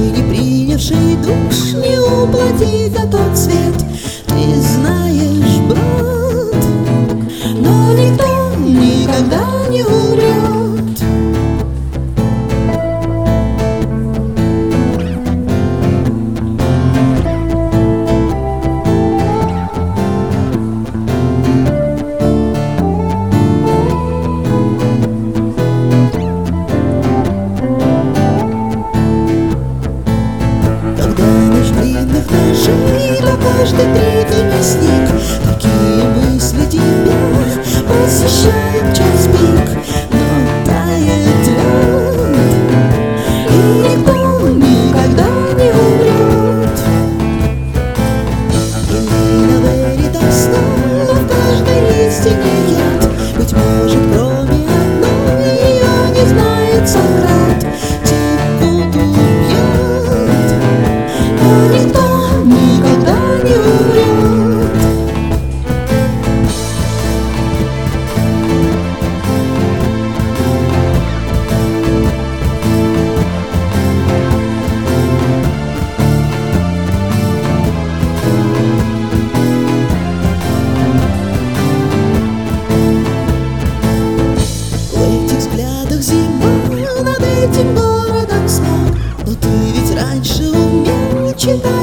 Такой не принявший душ не уплатить за тот свет. Ты знаешь, брат, но никто никогда не умрет. Да каждый третий мясник. Какие мысли тебя посещают час пик? Но тает лед, и никто никогда не умрет. Элина Веритас, но в каждой истине яд. Быть может, кроме одной ее не знает Сократ. Текут убьет, но никто никогда не умрет. В этих взглядах зима, над этим городом смог. Но ты ведь раньше умел читать.